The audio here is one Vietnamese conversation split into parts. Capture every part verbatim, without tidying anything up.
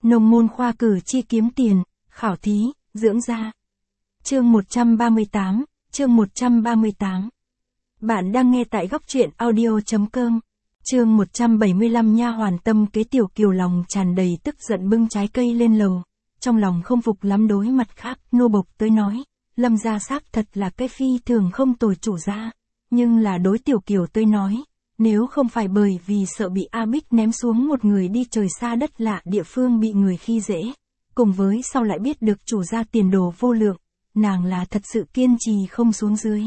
Nông môn khoa cử chi kiếm tiền, khảo thí, dưỡng da. Chương một trăm ba mươi tám, chương một trăm ba mươi tám. Bạn đang nghe tại góc truyện audio.com. Chương một trăm bảy mươi lăm. Nha hoàn Tâm Kế Tiểu Kiều lòng tràn đầy tức giận bưng trái cây lên lầu, trong lòng không phục lắm. Đối mặt khác, nô bộc tới nói, Lâm gia xác thật là cái phi thường không tồi chủ gia, nhưng là đối Tiểu Kiều tới nói, nếu không phải bởi vì sợ bị A Bích ném xuống một người đi trời xa đất lạ địa phương bị người khi dễ, cùng với sau lại biết được chủ gia tiền đồ vô lượng, nàng là thật sự kiên trì không xuống dưới.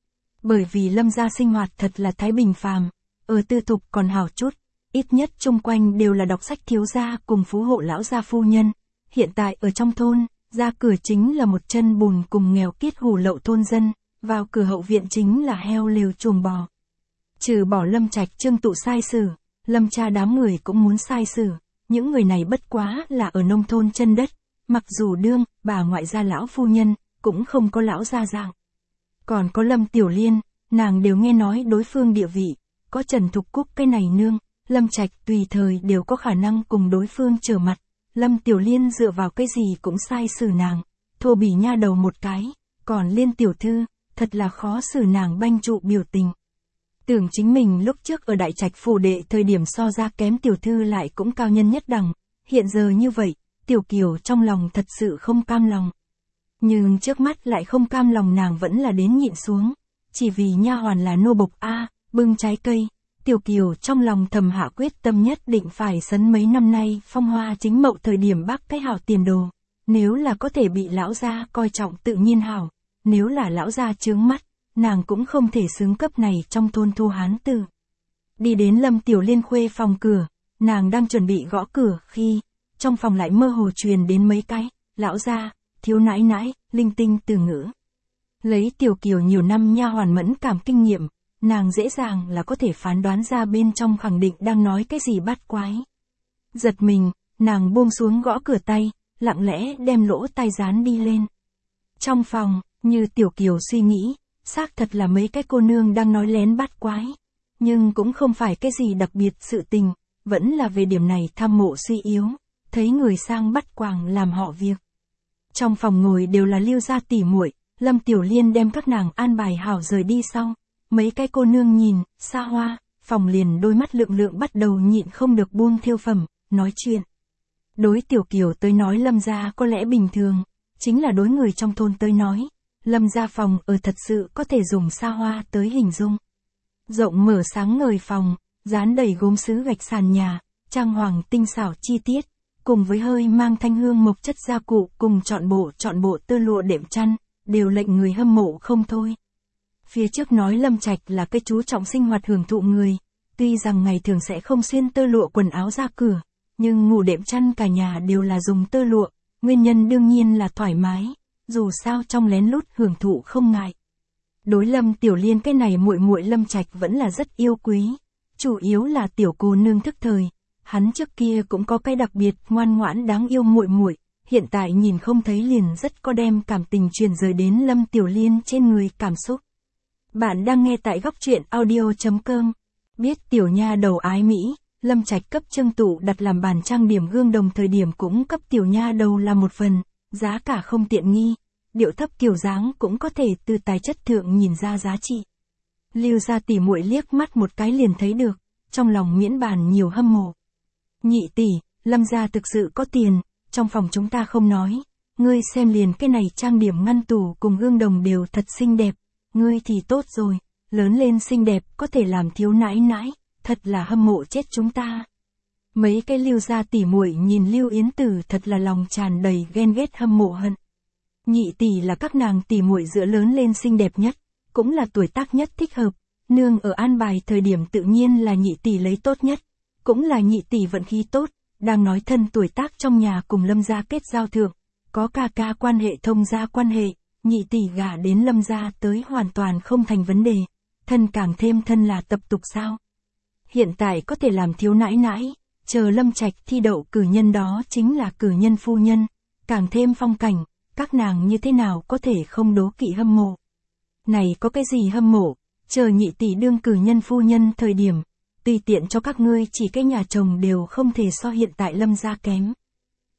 Bởi vì Lâm gia sinh hoạt thật là thái bình phàm, ở tư thục còn hào chút, ít nhất chung quanh đều là đọc sách thiếu gia cùng phú hộ lão gia phu nhân. Hiện tại ở trong thôn, ra cửa chính là một chân bùn cùng nghèo kiết hủ lậu thôn dân, vào cửa hậu viện chính là heo lều chuồng bò. Trừ bỏ Lâm Trạch Trương tụ sai sử, Lâm cha đám người cũng muốn sai sử, những người này bất quá là ở nông thôn chân đất, mặc dù đương, bà ngoại gia lão phu nhân, cũng không có lão gia dạng. Còn có Lâm Tiểu Liên, nàng đều nghe nói đối phương địa vị, có Trần Thục Cúc cái này nương, Lâm Trạch tùy thời đều có khả năng cùng đối phương trở mặt. Lâm Tiểu Liên dựa vào cái gì cũng sai xử nàng, thô bỉ nha đầu một cái, còn Liên tiểu thư, thật là khó xử nàng banh trụ biểu tình. Tưởng chính mình lúc trước ở Đại Trạch phủ đệ thời điểm so ra kém tiểu thư lại cũng cao nhân nhất đẳng, hiện giờ như vậy, Tiểu Kiều trong lòng thật sự không cam lòng. Nhưng trước mắt lại không cam lòng, nàng vẫn là đến nhịn xuống, chỉ vì nha hoàn là nô bộc a, bưng trái cây. Tiểu Kiều trong lòng thầm hạ quyết tâm nhất định phải sấn mấy năm nay phong hoa chính mậu thời điểm bác cái hảo tiền đồ, nếu là có thể bị lão gia coi trọng tự nhiên hảo, nếu là lão gia chướng mắt, nàng cũng không thể xứng cấp này trong thôn thu hán tử. Đi đến Lâm Tiểu Liên khuê phòng cửa, nàng đang chuẩn bị gõ cửa khi, trong phòng lại mơ hồ truyền đến mấy cái, lão gia, thiếu nãi nãi, linh tinh từ ngữ. Lấy Tiểu Kiều nhiều năm nha hoàn mẫn cảm kinh nghiệm, nàng dễ dàng là có thể phán đoán ra bên trong khẳng định đang nói cái gì bát quái. Giật mình, nàng buông xuống gõ cửa tay, lặng lẽ đem lỗ tai dán đi lên. Trong phòng, như Tiểu Kiều suy nghĩ, xác thật là mấy cái cô nương đang nói lén bát quái, nhưng cũng không phải cái gì đặc biệt sự tình, vẫn là về điểm này tham mộ suy yếu, thấy người sang bắt quàng làm họ việc. Trong phòng ngồi đều là Lưu gia tỉ muội, Lâm Tiểu Liên đem các nàng an bài hảo rời đi sau. Mấy cái cô nương nhìn, xa hoa, phòng liền đôi mắt lượng lượng bắt đầu nhịn không được buông thêu phẩm, nói chuyện. Đối Tiểu Kiều tới nói Lâm gia có lẽ bình thường, chính là đối người trong thôn tới nói, Lâm gia phòng ở thật sự có thể dùng xa hoa tới hình dung. Rộng mở sáng ngời phòng, dán đầy gốm sứ gạch sàn nhà, trang hoàng tinh xảo chi tiết, cùng với hơi mang thanh hương mộc chất gia cụ cùng trọn bộ trọn bộ tơ lụa đệm chăn, đều lệnh người hâm mộ không thôi. Phía trước nói Lâm Trạch là cái chú trọng sinh hoạt hưởng thụ người, tuy rằng ngày thường sẽ không xuyên tơ lụa quần áo ra cửa, nhưng ngủ đệm chăn cả nhà đều là dùng tơ lụa, nguyên nhân đương nhiên là thoải mái, dù sao trong lén lút hưởng thụ không ngại. Đối Lâm Tiểu Liên cái này muội muội Lâm Trạch vẫn là rất yêu quý, chủ yếu là tiểu cô nương thức thời, hắn trước kia cũng có cái đặc biệt ngoan ngoãn đáng yêu muội muội, hiện tại nhìn không thấy liền rất có đem cảm tình truyền rời đến Lâm Tiểu Liên trên người cảm xúc. Bạn đang nghe tại góc truyện audio.com. Biết tiểu nha đầu ái Mỹ, Lâm Trạch cấp Trương Tụ đặt làm bàn trang điểm gương đồng thời điểm cũng cấp tiểu nha đầu là một phần, giá cả không tiện nghi, điệu thấp kiểu dáng cũng có thể từ tài chất thượng nhìn ra giá trị. Lưu gia tỉ muội liếc mắt một cái liền thấy được, trong lòng miễn bàn nhiều hâm mộ. Nhị tỷ, Lâm gia thực sự có tiền, trong phòng chúng ta không nói, ngươi xem liền cái này trang điểm ngăn tủ cùng gương đồng đều thật xinh đẹp. Ngươi thì tốt rồi, lớn lên xinh đẹp có thể làm thiếu nãi nãi, thật là hâm mộ chết chúng ta. Mấy cái Lưu gia tỉ muội nhìn Lưu Yến Tử thật là lòng tràn đầy ghen ghét hâm mộ hận. Nhị tỷ là các nàng tỉ muội giữa lớn lên xinh đẹp nhất, cũng là tuổi tác nhất thích hợp, nương ở an bài thời điểm tự nhiên là nhị tỷ lấy tốt nhất, cũng là nhị tỷ vận khí tốt, đang nói thân tuổi tác trong nhà cùng Lâm gia kết giao thượng, có ca ca quan hệ thông gia quan hệ. Nhị tỷ gả đến Lâm gia tới hoàn toàn không thành vấn đề, thân càng thêm thân là tập tục sao. Hiện tại có thể làm thiếu nãi nãi, chờ Lâm Trạch thi đậu cử nhân đó chính là cử nhân phu nhân, càng thêm phong cảnh, các nàng như thế nào có thể không đố kỵ hâm mộ. Này có cái gì hâm mộ, chờ nhị tỷ đương cử nhân phu nhân thời điểm, tùy tiện cho các ngươi chỉ cái nhà chồng đều không thể so hiện tại Lâm gia kém.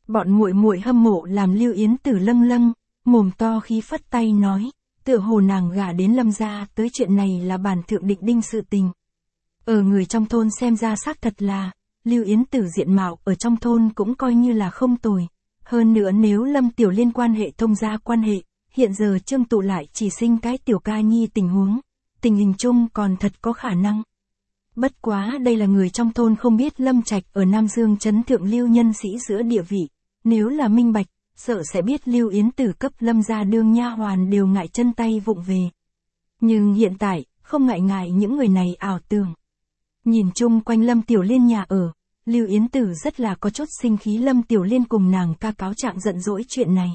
Bọn muội muội hâm mộ làm Lưu Yến Tử lâng lâng, mồm to khí phất tay nói, tựa hồ nàng gả đến Lâm gia tới chuyện này là bản thượng định đinh sự tình. Ở người trong thôn xem ra xác thật là, Lưu Yến Tử diện mạo ở trong thôn cũng coi như là không tồi. Hơn nữa nếu Lâm Tiểu Liên quan hệ thông gia quan hệ, hiện giờ Trương Tụ lại chỉ sinh cái tiểu ca nhi tình huống, tình hình chung còn thật có khả năng. Bất quá đây là người trong thôn không biết Lâm Trạch ở Nam Dương trấn thượng lưu nhân sĩ giữa địa vị, nếu là minh bạch, sợ sẽ biết Lưu Yến Tử cấp Lâm gia đương nha hoàn đều ngại chân tay vụng về. Nhưng hiện tại, không ngại ngại những người này ảo tưởng. Nhìn chung quanh Lâm Tiểu Liên nhà ở, Lưu Yến Tử rất là có chút sinh khí Lâm Tiểu Liên cùng nàng ca cáo trạng giận dỗi chuyện này.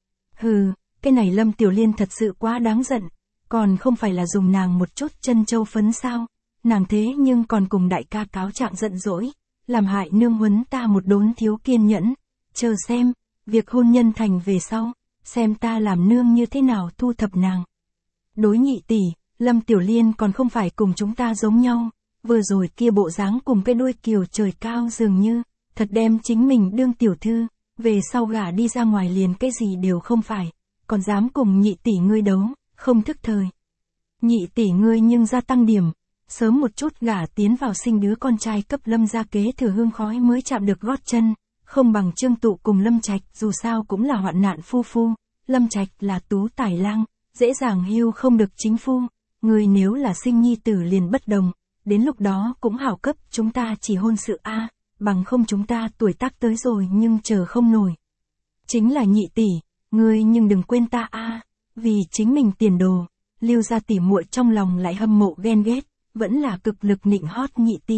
Hừ, cái này Lâm Tiểu Liên thật sự quá đáng giận, còn không phải là dùng nàng một chút chân châu phấn sao, nàng thế nhưng còn cùng đại ca cáo trạng giận dỗi, làm hại nương huấn ta một đốn thiếu kiên nhẫn, chờ xem, việc hôn nhân thành về sau, xem ta làm nương như thế nào thu thập nàng. Đối nhị tỷ, Lâm Tiểu Liên còn không phải cùng chúng ta giống nhau, vừa rồi kia bộ dáng cùng cái đuôi kiều trời cao dường như, thật đem chính mình đương tiểu thư, về sau gả đi ra ngoài liền cái gì đều không phải, còn dám cùng nhị tỷ ngươi đấu, không thức thời. Nhị tỷ ngươi nhưng gia tăng điểm, sớm một chút gả tiến vào sinh đứa con trai cấp Lâm gia kế thừa hương khói mới chạm được gót chân, không bằng Trương Tụ cùng Lâm Trạch, dù sao cũng là hoạn nạn phu phu, Lâm Trạch là tú tài lang, dễ dàng hưu không được chính phu, ngươi nếu là sinh nhi tử liền bất đồng, đến lúc đó cũng hảo cấp chúng ta chỉ hôn sự a, bằng không chúng ta tuổi tác tới rồi nhưng chờ không nổi. Chính là nhị tỷ, ngươi nhưng đừng quên ta a, vì chính mình tiền đồ, Lưu gia tỷ muội trong lòng lại hâm mộ ghen ghét, vẫn là cực lực nịnh hót nhị tỷ.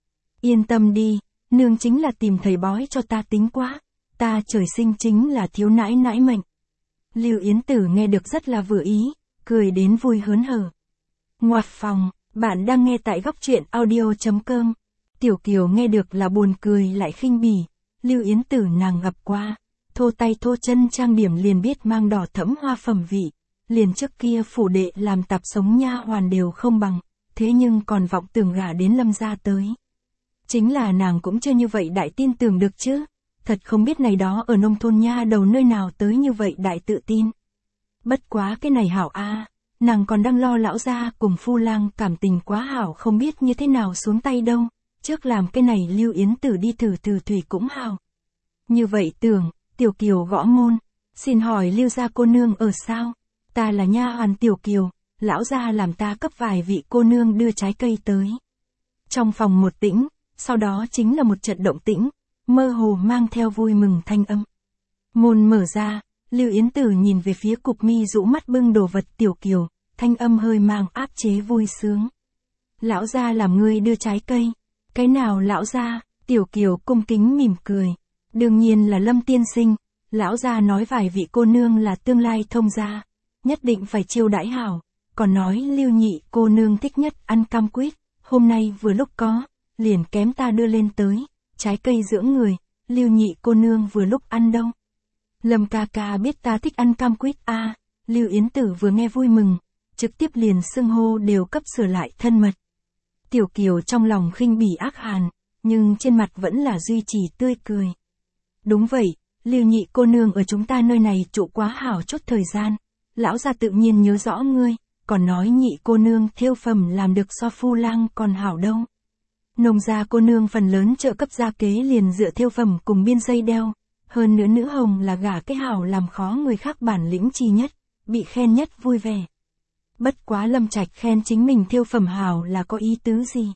Yên tâm đi, nương chính là tìm thầy bói cho ta tính quá, ta trời sinh chính là thiếu nãi nãi mệnh. Lưu Yến Tử nghe được rất là vừa ý, cười đến vui hớn hở. Ngoặt phòng, bạn đang nghe tại góc truyện audio chấm com. Tiểu Kiều nghe được là buồn cười lại khinh bỉ, Lưu Yến Tử nàng gặp qua, thô tay thô chân trang điểm liền biết mang đỏ thẫm hoa phẩm vị, liền trước kia phủ đệ làm tạp sống nha hoàn đều không bằng, thế nhưng còn vọng tưởng gả đến Lâm gia tới. Chính là nàng cũng chưa như vậy đại tin tưởng được chứ, thật không biết này đó ở nông thôn nha đầu nơi nào tới như vậy đại tự tin. Bất quá cái này hảo a, nàng còn đang lo lão gia cùng phu lang cảm tình quá hảo không biết như thế nào xuống tay đâu, trước làm cái này Lưu Yến Tử đi thử thử thủy cũng hảo. Như vậy tưởng, Tiểu Kiều gõ môn, xin hỏi Lưu gia cô nương ở sao, ta là nha hoàn Tiểu Kiều, lão gia làm ta cấp vài vị cô nương đưa trái cây tới. Trong phòng một tĩnh, sau đó chính là một trận động tĩnh, mơ hồ mang theo vui mừng thanh âm. Môn mở ra, Lưu Yến Tử nhìn về phía cục mi rũ mắt bưng đồ vật Tiểu Kiều, thanh âm hơi mang áp chế vui sướng. Lão gia làm ngươi đưa trái cây, cái nào lão gia? Tiểu Kiều cung kính mỉm cười, đương nhiên là Lâm tiên sinh, lão gia nói vài vị cô nương là tương lai thông gia, nhất định phải chiêu đãi hảo, còn nói Lưu nhị cô nương thích nhất ăn cam quýt, hôm nay vừa lúc có, liền kém ta đưa lên tới, trái cây dưỡng người, Lưu nhị cô nương vừa lúc ăn đâu. Lâm ca ca biết ta thích ăn cam quýt a, à, Lưu Yến Tử vừa nghe vui mừng, trực tiếp liền xưng hô đều cấp sửa lại thân mật. Tiểu Kiều trong lòng khinh bỉ ác hàn, nhưng trên mặt vẫn là duy trì tươi cười. Đúng vậy, Lưu nhị cô nương ở chúng ta nơi này trụ quá hảo chút thời gian, lão gia tự nhiên nhớ rõ ngươi, còn nói nhị cô nương thêu phẩm làm được so phu lang còn hảo đâu. Nông gia cô nương phần lớn trợ cấp gia kế liền dựa thêu phẩm cùng biên dây đeo, hơn nữa nữ hồng là gả cái hảo làm khó người khác bản lĩnh chi nhất, bị khen nhất vui vẻ. Bất quá Lâm Trạch khen chính mình thêu phẩm hảo là có ý tứ gì?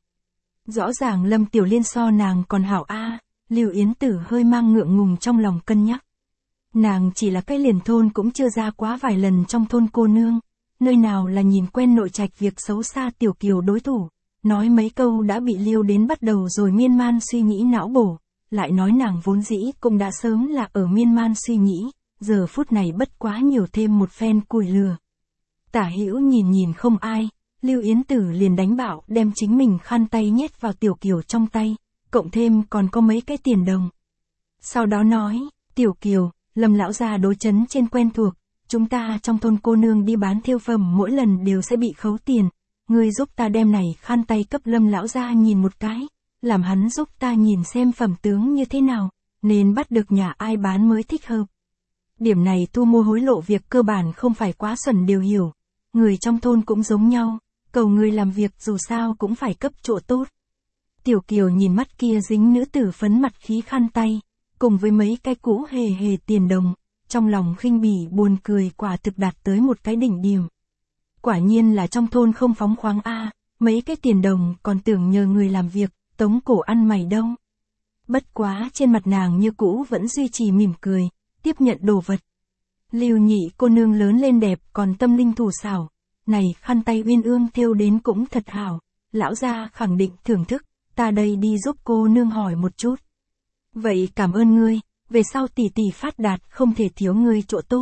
Rõ ràng Lâm Tiểu Liên so nàng còn hảo a, à, Lưu Yến Tử hơi mang ngượng ngùng trong lòng cân nhắc. Nàng chỉ là cái liền thôn cũng chưa ra quá vài lần trong thôn cô nương, nơi nào là nhìn quen nội trạch việc xấu xa Tiểu Kiều đối thủ, nói mấy câu đã bị liêu đến bắt đầu rồi miên man suy nghĩ não bổ, lại nói nàng vốn dĩ cũng đã sớm là ở miên man suy nghĩ, giờ phút này bất quá nhiều thêm một phen củi lửa. Tả hữu nhìn nhìn không ai, Lưu Yến Tử liền đánh bảo đem chính mình khăn tay nhét vào Tiểu Kiều trong tay, cộng thêm còn có mấy cái tiền đồng. Sau đó nói, Tiểu Kiều, Lâm lão gia đối chấn trên quen thuộc, chúng ta trong thôn cô nương đi bán thêu phẩm mỗi lần đều sẽ bị khấu tiền, ngươi giúp ta đem này khăn tay cấp Lâm lão gia nhìn một cái, làm hắn giúp ta nhìn xem phẩm tướng như thế nào, nên bắt được nhà ai bán mới thích hợp. Điểm này thu mua hối lộ việc cơ bản không phải quá xuẩn đều hiểu. Người trong thôn cũng giống nhau, cầu người làm việc dù sao cũng phải cấp chỗ tốt. Tiểu Kiều nhìn mắt kia dính nữ tử phấn mặt khí khăn tay, cùng với mấy cái cũ hề hề tiền đồng, trong lòng khinh bỉ buồn cười quả thực đạt tới một cái đỉnh điểm. Quả nhiên là trong thôn không phóng khoáng a, mấy cái tiền đồng còn tưởng nhờ người làm việc, tống cổ ăn mày đâu. Bất quá trên mặt nàng như cũ vẫn duy trì mỉm cười, tiếp nhận đồ vật. Lưu Nhị cô nương lớn lên đẹp còn tâm linh thủ xảo, này khăn tay uyên ương thêu đến cũng thật hảo, lão gia khẳng định thưởng thức, ta đây đi giúp cô nương hỏi một chút. Vậy cảm ơn ngươi, về sau tỷ tỷ phát đạt không thể thiếu ngươi chỗ tốt.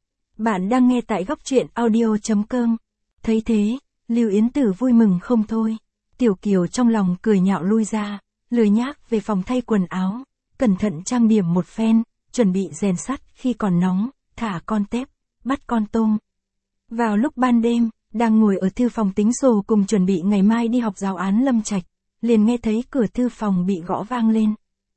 Bạn đang nghe tại góc truyện audio chấm com. Thấy thế, Lưu Yến Tử vui mừng không thôi. Tiểu Kiều trong lòng cười nhạo lui ra, lười nhác về phòng thay quần áo, cẩn thận trang điểm một phen, chuẩn bị rèn sắt khi còn nóng, thả con tép, bắt con tôm. Vào lúc ban đêm, đang ngồi ở thư phòng tính sổ cùng chuẩn bị ngày mai đi học giáo án Lâm Trạch, liền nghe thấy cửa thư phòng bị gõ vang lên.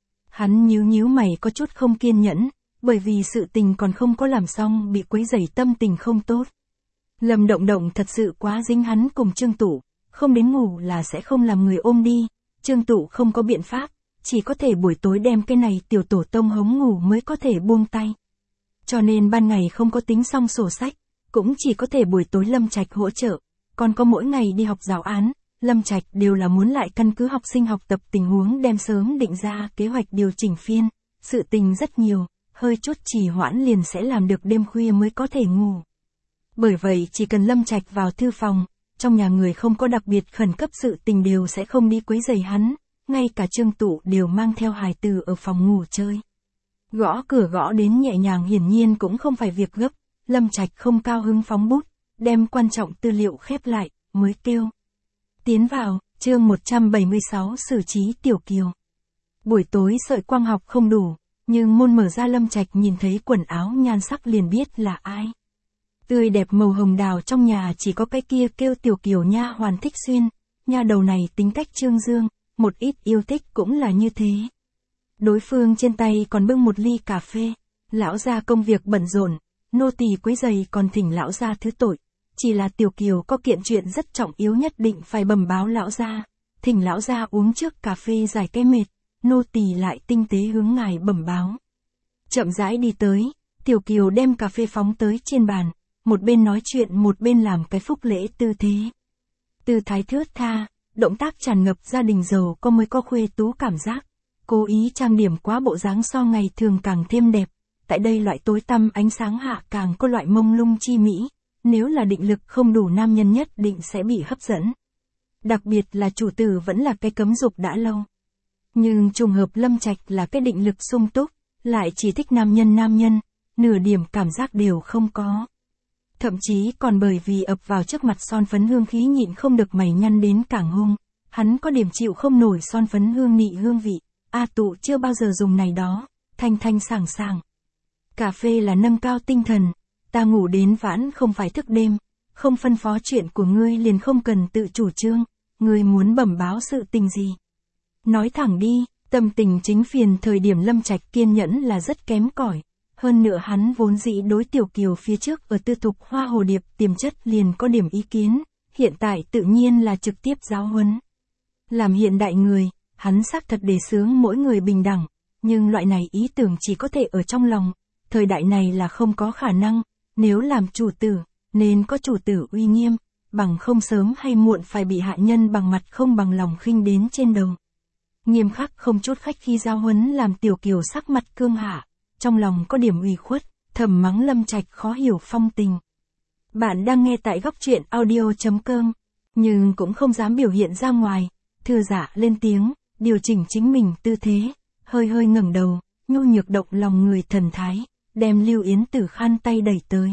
Hắn nhíu nhíu mày có chút không kiên nhẫn, bởi vì sự tình còn không có làm xong bị quấy rầy tâm tình không tốt. Lâm Động Động thật sự quá dính hắn cùng Trương Tụ, không đến ngủ là sẽ không làm người ôm đi, Trương Tụ không có biện pháp, chỉ có thể buổi tối đem cái này tiểu tổ tông hống ngủ mới có thể buông tay. Cho nên ban ngày không có tính xong sổ sách, cũng chỉ có thể buổi tối Lâm Trạch hỗ trợ, còn có mỗi ngày đi học giáo án, Lâm Trạch đều là muốn lại căn cứ học sinh học tập tình huống đem sớm định ra kế hoạch điều chỉnh phiên, sự tình rất nhiều, hơi chút trì hoãn liền sẽ làm được đêm khuya mới có thể ngủ. Bởi vậy chỉ cần Lâm Trạch vào thư phòng, trong nhà người không có đặc biệt khẩn cấp sự tình đều sẽ không đi quấy rầy hắn, ngay cả Trương Tụ đều mang theo hài tử ở phòng ngủ chơi. Gõ cửa gõ đến nhẹ nhàng hiển nhiên cũng không phải việc gấp, Lâm Trạch không cao hứng phóng bút, đem quan trọng tư liệu khép lại, mới kêu. Tiến vào, chương một trăm bảy mươi sáu xử trí Tiểu Kiều. Buổi tối sợi quang học không đủ, nhưng môn mở ra Lâm Trạch nhìn thấy quần áo nhan sắc liền biết là ai. Tươi đẹp màu hồng đào trong nhà chỉ có cái kia kêu Tiểu Kiều nha hoàn thích xuyên, nha đầu này tính cách trương dương, một ít yêu thích cũng là như thế. Đối phương trên tay còn bưng một ly cà phê, lão gia công việc bận rộn, nô tỳ quấy rầy còn thỉnh lão gia thứ tội, chỉ là Tiểu Kiều có kiện chuyện rất trọng yếu nhất định phải bẩm báo lão gia, thỉnh lão gia uống trước cà phê giải cái mệt, nô tỳ lại tinh tế hướng ngài bẩm báo. Chậm rãi đi tới, Tiểu Kiều đem cà phê phóng tới trên bàn, một bên nói chuyện một bên làm cái phúc lễ tư thế. Tư thái thướt tha, động tác tràn ngập gia đình giàu có mới có khuê tú cảm giác, cố ý trang điểm quá bộ dáng so ngày thường càng thêm đẹp, tại đây loại tối tăm ánh sáng hạ càng có loại mông lung chi mỹ, nếu là định lực không đủ nam nhân nhất định sẽ bị hấp dẫn. Đặc biệt là chủ tử vẫn là cái cấm dục đã lâu. Nhưng trùng hợp Lâm Trạch là cái định lực sung túc, lại chỉ thích nam nhân nam nhân, nửa điểm cảm giác đều không có. Thậm chí còn bởi vì ập vào trước mặt son phấn hương khí nhịn không được mày nhăn đến càng hung, hắn có điểm chịu không nổi son phấn hương nị hương vị, A Tụ chưa bao giờ dùng này đó, thanh thanh sảng sảng. Cà phê là nâng cao tinh thần, ta ngủ đến vãn không phải thức đêm, không phân phó chuyện của ngươi liền không cần tự chủ trương, ngươi muốn bẩm báo sự tình gì. Nói thẳng đi, tâm tình chính phiền thời điểm Lâm Trạch kiên nhẫn là rất kém cỏi. Hơn nữa hắn vốn dĩ đối Tiểu Kiều phía trước ở tư thục hoa hồ điệp tiềm chất liền có điểm ý kiến, hiện tại tự nhiên là trực tiếp giáo huấn. Làm hiện đại người, hắn xác thật đề xướng mỗi người bình đẳng, nhưng loại này ý tưởng chỉ có thể ở trong lòng, thời đại này là không có khả năng, nếu làm chủ tử, nên có chủ tử uy nghiêm, bằng không sớm hay muộn phải bị hạ nhân bằng mặt không bằng lòng khinh đến trên đầu. Nghiêm khắc không chút khách khi giáo huấn làm Tiểu Kiều sắc mặt cương hạ. Trong lòng có điểm ủy khuất, thầm mắng Lâm Trạch khó hiểu phong tình. Bạn đang nghe tại góc truyện audio chấm com, nhưng cũng không dám biểu hiện ra ngoài, thư giả lên tiếng, điều chỉnh chính mình tư thế, hơi hơi ngẩng đầu, nhu nhược động lòng người thần thái, đem Lưu Yến Tử khăn tay đẩy tới.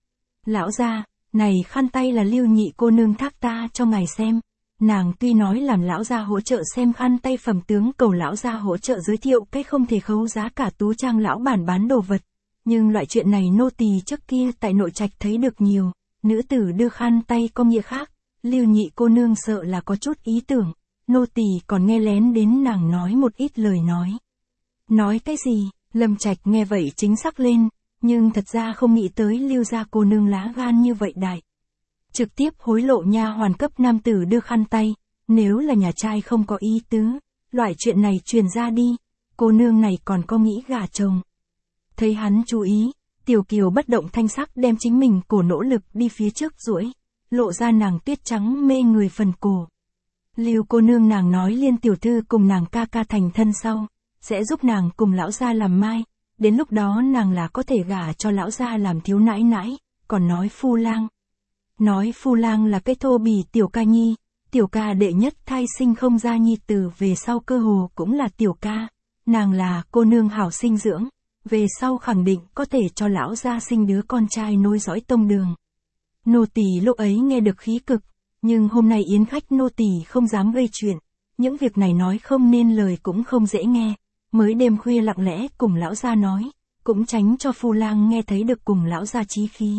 Lão gia, này khăn tay là Lưu nhị cô nương thác ta cho ngài xem. Nàng tuy nói làm lão gia hỗ trợ xem khăn tay phẩm tướng cầu lão gia hỗ trợ giới thiệu cái không thể khấu giá cả tú trang lão bản bán đồ vật, nhưng loại chuyện này nô tỳ trước kia tại nội trạch thấy được nhiều, nữ tử đưa khăn tay có nghĩa khác, Lưu nhị cô nương sợ là có chút ý tưởng, nô tỳ còn nghe lén đến nàng nói một ít lời nói. Nói cái gì? Lâm Trạch nghe vậy chính xác lên, nhưng thật ra không nghĩ tới Lưu gia cô nương lá gan như vậy đại. Trực tiếp hối lộ nha hoàn cấp nam tử đưa khăn tay, nếu là nhà trai không có ý tứ, loại chuyện này truyền ra đi, cô nương này còn có nghĩ gả chồng. Thấy hắn chú ý, Tiểu Kiều bất động thanh sắc đem chính mình cổ nỗ lực đi phía trước duỗi, lộ ra nàng tuyết trắng mê người phần cổ. Lưu cô nương nàng nói Liên tiểu thư cùng nàng ca ca thành thân sau, sẽ giúp nàng cùng lão gia làm mai, đến lúc đó nàng là có thể gả cho lão gia làm thiếu nãi nãi, còn nói phu lang. Nói phu lang là cái thô bỉ tiểu ca nhi, tiểu ca đệ nhất thai sinh không ra nhi tử về sau cơ hồ cũng là tiểu ca, nàng là cô nương hảo sinh dưỡng, về sau khẳng định có thể cho lão gia sinh đứa con trai nối dõi tông đường. Nô tỳ lúc ấy nghe được khí cực, nhưng hôm nay yến khách nô tỳ không dám gây chuyện, những việc này nói không nên lời cũng không dễ nghe, mới đêm khuya lặng lẽ cùng lão gia nói, cũng tránh cho phu lang nghe thấy được cùng lão gia chí khí.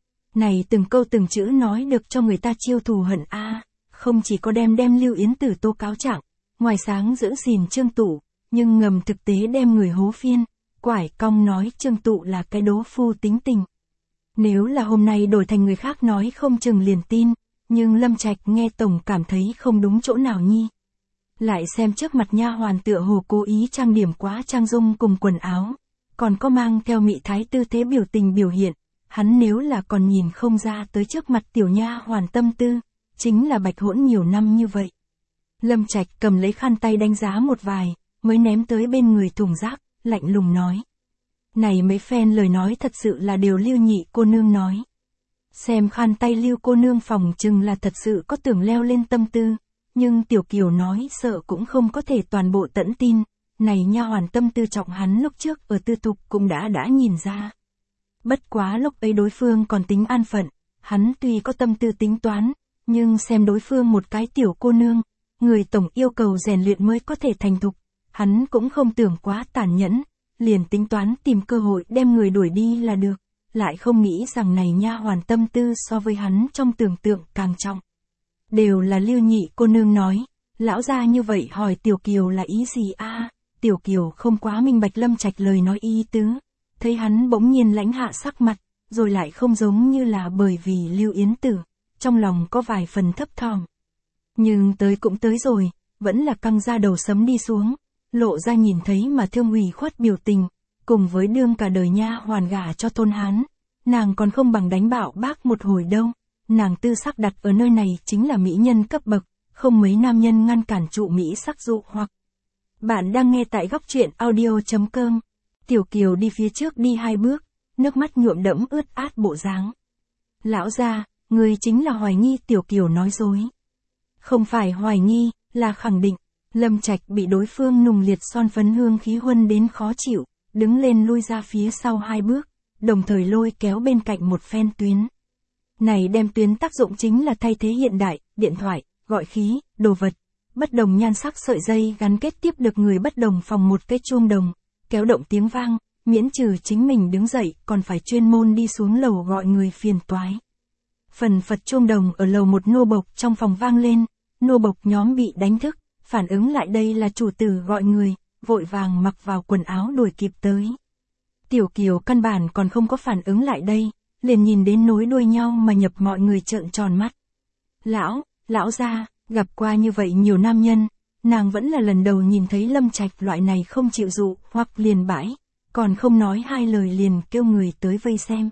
Này từng câu từng chữ nói được cho người ta chiêu thù hận a, à, không chỉ có đem đem Lưu Yến Tử tố cáo trạng, ngoài sáng giữ gìn Trương Tụ, nhưng ngầm thực tế đem người hố phiên, quải cong nói Trương Tụ là cái đố phu tính tình. Nếu là hôm nay đổi thành người khác nói không chừng liền tin, nhưng Lâm Trạch nghe tổng cảm thấy không đúng chỗ nào nhi. Lại xem trước mặt nha hoàn tựa hồ cố ý trang điểm quá trang dung cùng quần áo, còn có mang theo mị thái tư thế biểu tình biểu hiện, hắn nếu là còn nhìn không ra tới trước mặt tiểu nha hoàn tâm tư, chính là bạch hỗn nhiều năm như vậy. Lâm Trạch cầm lấy khăn tay đánh giá một vài, mới ném tới bên người thùng rác, lạnh lùng nói. Này mấy phen lời nói thật sự là điều Lưu nhị cô nương nói. Xem khăn tay Lưu cô nương phòng chừng là thật sự có tưởng leo lên tâm tư, nhưng Tiểu Kiều nói sợ cũng không có thể toàn bộ tận tin, này nha hoàn tâm tư trọng hắn lúc trước ở tư thục cũng đã đã nhìn ra. Bất quá lúc ấy đối phương còn tính an phận, hắn tuy có tâm tư tính toán, nhưng xem đối phương một cái tiểu cô nương, người tổng yêu cầu rèn luyện mới có thể thành thục, hắn cũng không tưởng quá tàn nhẫn, liền tính toán tìm cơ hội đem người đuổi đi là được, lại không nghĩ rằng này nha hoàn tâm tư so với hắn trong tưởng tượng càng trọng. Đều là Lưu nhị cô nương nói, lão gia như vậy hỏi Tiểu Kiều là ý gì a? À, Tiểu Kiều không quá minh bạch Lâm Trạch lời nói ý tứ, thấy hắn bỗng nhiên lãnh hạ sắc mặt, rồi lại không giống như là bởi vì Lưu Yến Tử, trong lòng có vài phần thấp thỏm. Nhưng tới cũng tới rồi, vẫn là căng ra đầu sấm đi xuống, lộ ra nhìn thấy mà thương ủy khuất biểu tình, cùng với đương cả đời nha hoàn gả cho thôn Hán, nàng còn không bằng đánh bạo bác một hồi đâu, nàng tư sắc đặt ở nơi này chính là mỹ nhân cấp bậc, không mấy nam nhân ngăn cản trụ mỹ sắc dụ hoặc. Bạn đang nghe tại góc truyện audio chấm com. Tiểu Kiều đi phía trước đi hai bước, nước mắt nhuộm đẫm ướt át bộ dáng. Lão gia, người chính là hoài nghi Tiểu Kiều nói dối. Không phải hoài nghi, là khẳng định. Lâm Trạch bị đối phương nùng liệt son phấn hương khí huân đến khó chịu, đứng lên lui ra phía sau hai bước, đồng thời lôi kéo bên cạnh một phen tuyến. Này đem tuyến tác dụng chính là thay thế hiện đại, điện thoại, gọi khí, đồ vật, bất đồng nhan sắc sợi dây gắn kết tiếp được người bất đồng phòng một cái chuông đồng, kéo động tiếng vang, miễn trừ chính mình đứng dậy còn phải chuyên môn đi xuống lầu gọi người phiền toái. Phần phật chuông đồng ở lầu một nô bộc trong phòng vang lên, nô bộc nhóm bị đánh thức, phản ứng lại đây là chủ tử gọi người, vội vàng mặc vào quần áo đuổi kịp tới. Tiểu Kiều căn bản còn không có phản ứng lại đây, liền nhìn đến nối đuôi nhau mà nhập mọi người trợn tròn mắt. Lão, lão gia, gặp qua như vậy nhiều nam nhân, nàng vẫn là lần đầu nhìn thấy Lâm Trạch loại này không chịu dụ hoặc liền bãi, còn không nói hai lời liền kêu người tới vây xem.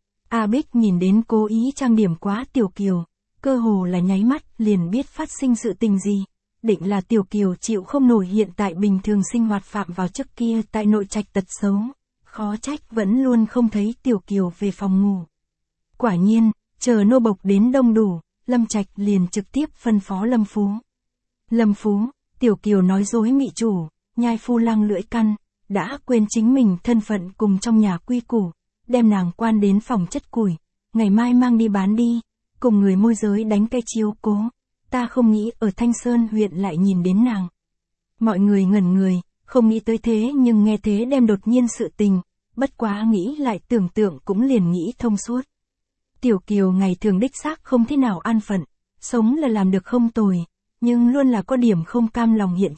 A Bích nhìn đến cố ý trang điểm quá Tiểu Kiều, cơ hồ là nháy mắt liền biết phát sinh sự tình gì, định là Tiểu Kiều chịu không nổi hiện tại bình thường sinh hoạt phạm vào trước kia tại nội trạch tật xấu, khó trách vẫn luôn không thấy Tiểu Kiều về phòng ngủ. Quả nhiên, chờ nô bộc đến đông đủ, Lâm Trạch liền trực tiếp phân phó Lâm Phú. Lâm Phú, Tiểu Kiều nói dối mị chủ, nhai phu lang lưỡi căn, đã quên chính mình thân phận cùng trong nhà quy củ, đem nàng quan đến phòng chất củi, ngày mai mang đi bán đi, cùng người môi giới đánh cây chiếu cố, ta không nghĩ ở Thanh Sơn huyện lại nhìn đến nàng. Mọi người ngẩn người, không nghĩ tới thế nhưng nghe thế đem đột nhiên sự tình, bất quá nghĩ lại tưởng tượng cũng liền nghĩ thông suốt. Tiểu Kiều ngày thường đích xác không thế nào an phận, sống là làm được không tồi, nhưng luôn là có điểm không cam lòng hiện trạng,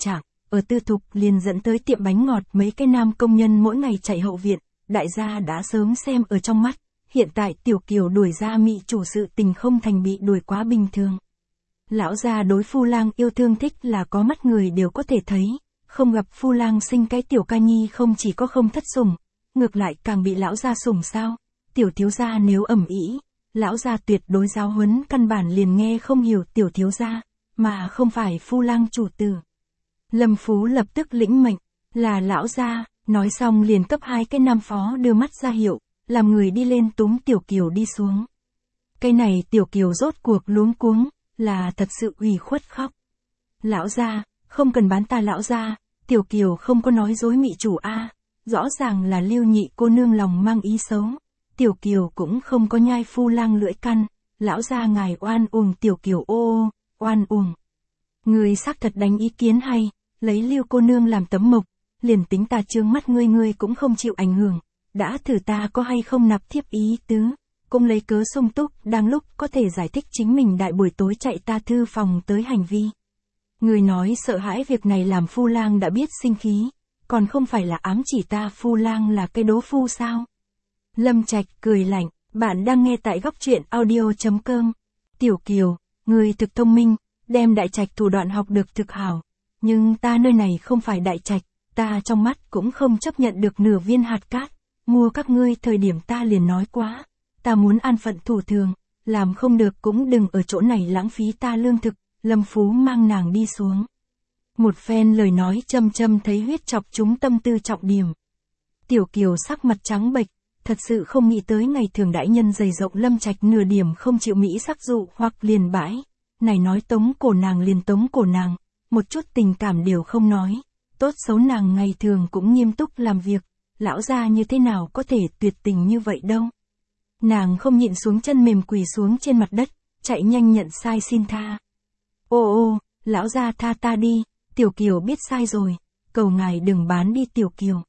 ở tư thục liền dẫn tới tiệm bánh ngọt mấy cái nam công nhân mỗi ngày chạy hậu viện, đại gia đã sớm xem ở trong mắt, hiện tại Tiểu Kiều đuổi ra mị chủ sự tình không thành bị đuổi quá bình thường. Lão gia đối Phu Lang yêu thương thích là có mắt người đều có thể thấy, không gặp Phu Lang sinh cái Tiểu Ca Nhi không chỉ có không thất sủng, ngược lại càng bị lão gia sủng sao, tiểu thiếu gia nếu ầm ĩ, lão gia tuyệt đối giáo huấn căn bản liền nghe không hiểu tiểu thiếu gia, mà không phải Phu Lang chủ tử. Lâm Phú lập tức lĩnh mệnh, là lão gia, nói xong liền cấp hai cái nam phó đưa mắt ra hiệu, làm người đi lên túm Tiểu Kiều đi xuống. Cái này Tiểu Kiều rốt cuộc luống cuống, là thật sự ủy khuất khóc. Lão gia, không cần bán ta lão gia, Tiểu Kiều không có nói dối mị chủ a, rõ ràng là Lưu nhị cô nương lòng mang ý xấu. Tiểu Kiều cũng không có nhai Phu Lang lưỡi căn, lão gia ngài oan uổng Tiểu Kiều ô ô, oan uổng. Người xác thật đánh ý kiến hay, lấy Lưu cô nương làm tấm mộc, liền tính ta trướng mắt ngươi ngươi cũng không chịu ảnh hưởng, đã thử ta có hay không nạp thiếp ý tứ, cũng lấy cớ sung túc, đang lúc có thể giải thích chính mình đại buổi tối chạy ta thư phòng tới hành vi. Người nói sợ hãi việc này làm Phu Lang đã biết sinh khí, còn không phải là ám chỉ ta Phu Lang là cái đố phu sao? Lâm Trạch cười lạnh, bạn đang nghe tại góc truyện audio chấm com. Tiểu Kiều, người thực thông minh, đem Đại Trạch thủ đoạn học được thực hảo, nhưng ta nơi này không phải Đại Trạch, ta trong mắt cũng không chấp nhận được nửa viên hạt cát, mua các ngươi thời điểm ta liền nói quá, ta muốn an phận thủ thường, làm không được cũng đừng ở chỗ này lãng phí ta lương thực. Lâm Phú mang nàng đi xuống. Một phen lời nói châm châm thấy huyết chọc chúng tâm tư trọng điểm. Tiểu Kiều sắc mặt trắng bệch, thật sự không nghĩ tới ngày thường đại nhân dày rộng Lâm Trạch nửa điểm không chịu mỹ sắc dụ hoặc liền bãi. Này nói tống cổ nàng liền tống cổ nàng, một chút tình cảm đều không nói. Tốt xấu nàng ngày thường cũng nghiêm túc làm việc, lão gia như thế nào có thể tuyệt tình như vậy đâu. Nàng không nhịn xuống chân mềm quỳ xuống trên mặt đất, chạy nhanh nhận sai xin tha. Ô ô, lão gia tha ta đi, Tiểu Kiều biết sai rồi, cầu ngài đừng bán đi Tiểu Kiều.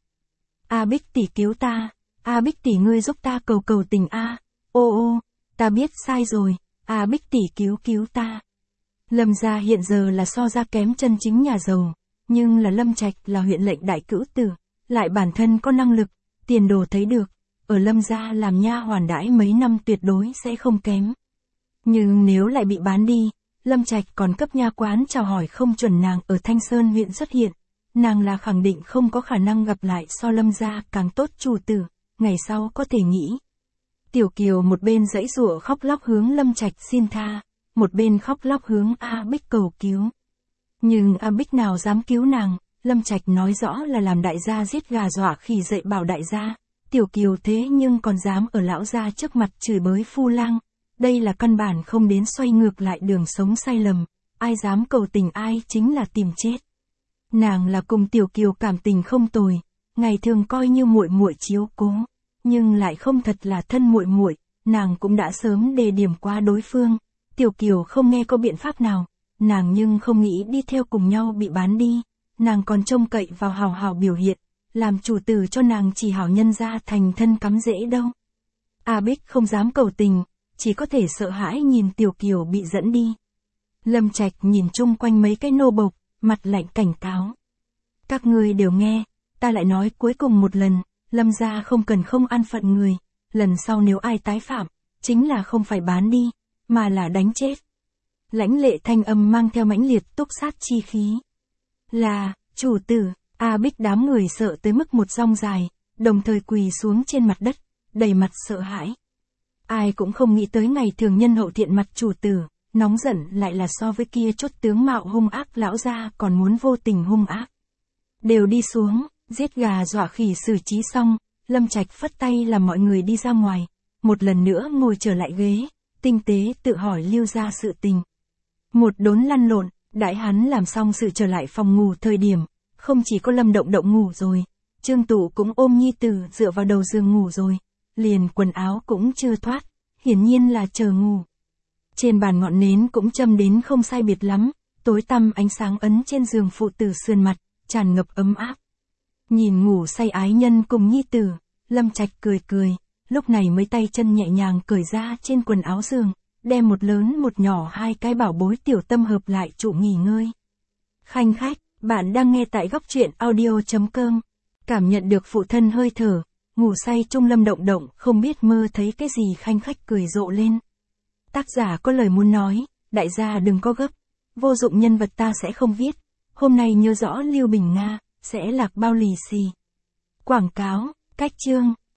A Bích tỷ cứu ta, A Bích tỷ ngươi giúp ta cầu cầu tình a. Ô ô, ta biết sai rồi, A Bích tỷ cứu cứu ta. Lâm gia hiện giờ là so ra kém chân chính nhà giàu, nhưng là Lâm Trạch là huyện lệnh đại cữu tử, lại bản thân có năng lực, tiền đồ thấy được, ở Lâm gia làm nha hoàn đãi mấy năm tuyệt đối sẽ không kém. Nhưng nếu lại bị bán đi, Lâm Trạch còn cấp nha quán chào hỏi không chuẩn nàng ở Thanh Sơn huyện xuất hiện, nàng là khẳng định không có khả năng gặp lại so Lâm gia càng tốt chủ tử, ngày sau có thể nghĩ. Tiểu Kiều một bên giãy giụa khóc lóc hướng Lâm Trạch xin tha, một bên khóc lóc hướng A Bích cầu cứu. Nhưng A Bích nào dám cứu nàng, Lâm Trạch nói rõ là làm đại gia giết gà dọa khỉ dậy bảo đại gia, Tiểu Kiều thế nhưng còn dám ở lão gia trước mặt chửi bới Phu Lang. Đây là căn bản không đến xoay ngược lại đường sống sai lầm, ai dám cầu tình ai chính là tìm chết. Nàng là cùng Tiểu Kiều cảm tình không tồi, ngày thường coi như muội muội chiếu cố, nhưng lại không thật là thân muội muội, nàng cũng đã sớm đề điểm qua đối phương. Tiểu Kiều không nghe có biện pháp nào, nàng nhưng không nghĩ đi theo cùng nhau bị bán đi, nàng còn trông cậy vào hào hào biểu hiện, làm chủ tử cho nàng chỉ hảo nhân ra thành thân cắm rễ đâu. A Bích không dám cầu tình, chỉ có thể sợ hãi nhìn Tiểu Kiều bị dẫn đi. Lâm Trạch nhìn chung quanh mấy cái nô bộc, mặt lạnh cảnh cáo. Các ngươi đều nghe, ta lại nói cuối cùng một lần, Lâm gia không cần không an phận người, lần sau nếu ai tái phạm, chính là không phải bán đi, mà là đánh chết. Lãnh lệ thanh âm mang theo mãnh liệt túc sát chi khí. Là, chủ tử, A Bích đám người sợ tới mức một dong dài, đồng thời quỳ xuống trên mặt đất, đầy mặt sợ hãi. Ai cũng không nghĩ tới ngày thường nhân hậu thiện mặt chủ tử, nóng giận lại là so với kia chốt tướng mạo hung ác lão gia còn muốn vô tình hung ác. Đều đi xuống, giết gà dọa khỉ xử trí xong, Lâm Trạch phất tay làm mọi người đi ra ngoài, một lần nữa ngồi trở lại ghế, tinh tế tự hỏi Lưu gia sự tình. Một đốn lăn lộn, đại hắn làm xong sự trở lại phòng ngủ thời điểm, không chỉ có Lâm Động Động ngủ rồi, Trương Tụ cũng ôm nhi tử dựa vào đầu giường ngủ rồi, liền quần áo cũng chưa thoát, hiển nhiên là chờ ngủ. Trên bàn ngọn nến cũng châm đến không sai biệt lắm, tối tăm ánh sáng ấn trên giường phụ tử sườn mặt, tràn ngập ấm áp. Nhìn ngủ say ái nhân cùng nhi tử, Lâm Trạch cười cười, lúc này mới tay chân nhẹ nhàng cởi ra trên quần áo giường, đem một lớn một nhỏ hai cái bảo bối tiểu tâm hợp lại trụ nghỉ ngơi. Khanh khách, Bạn đang nghe tại góc truyện audio.com. Cảm nhận được phụ thân hơi thở, ngủ say trung lâm động động, không biết mơ thấy cái gì khanh khách cười rộ lên. Tác giả có lời muốn nói, đại gia đừng có gấp. Vô dụng nhân vật ta sẽ không viết. Hôm nay nhớ rõ Lưu Bình Nga, sẽ lạc bao lì xì. Quảng cáo, cách chương.